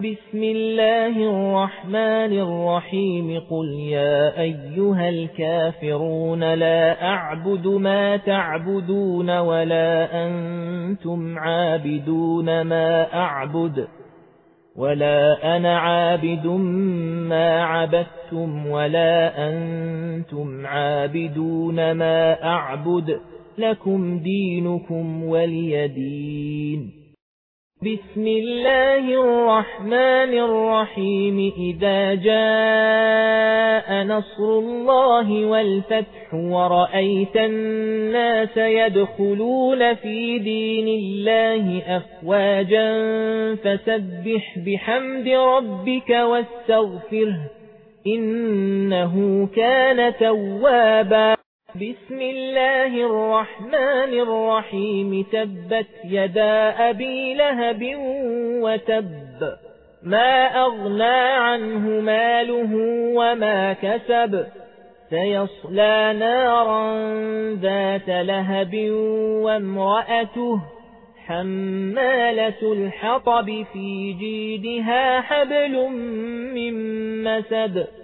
بسم الله الرحمن الرحيم قل يا أيها الكافرون لا أعبد ما تعبدون ولا أنتم عابدون ما أعبد ولا أنا عابد ما عبدتم ولا أنتم عابدون ما أعبد لكم دينكم ولي دين. بسم الله الرحمن الرحيم إذا جاء نصر الله والفتح ورأيت الناس يدخلون في دين الله أفواجا فسبح بحمد ربك واستغفره إنه كان توابا. بسم الله الرحمن الرحيم تبت يدا أبي لهب وتب ما أغنى عنه ماله وما كسب سيصلى نارا ذات لهب وامرأته حمالة الحطب في جيدها حبل من مسد